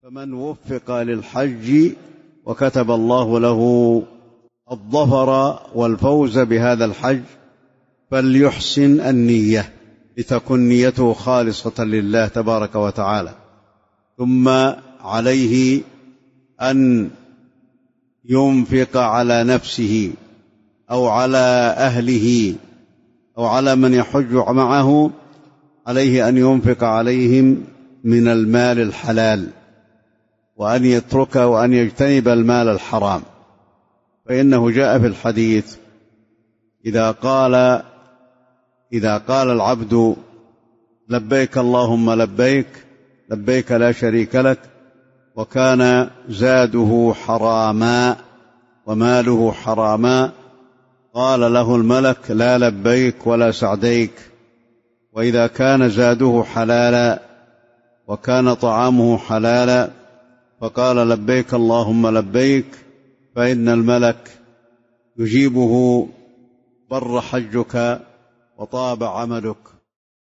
فمن وفق للحج وكتب الله له الظفر والفوز بهذا الحج فليحسن النية لتكن نيته خالصة لله تبارك وتعالى، ثم عليه أن ينفق على نفسه أو على أهله أو على من يحج معه، عليه أن ينفق عليهم من المال الحلال، وأن يترك وأن يجتنب المال الحرام. فإنه جاء في الحديث إذا قال العبد لبيك اللهم لبيك لبيك لا شريك لك، وكان زاده حراما وماله حراما، قال له الملك لا لبيك ولا سعديك. وإذا كان زاده حلالا وكان طعامه حلالا فقال لبيك اللهم لبيك، فإن الملك يجيبه بر حجك وطاب عملك.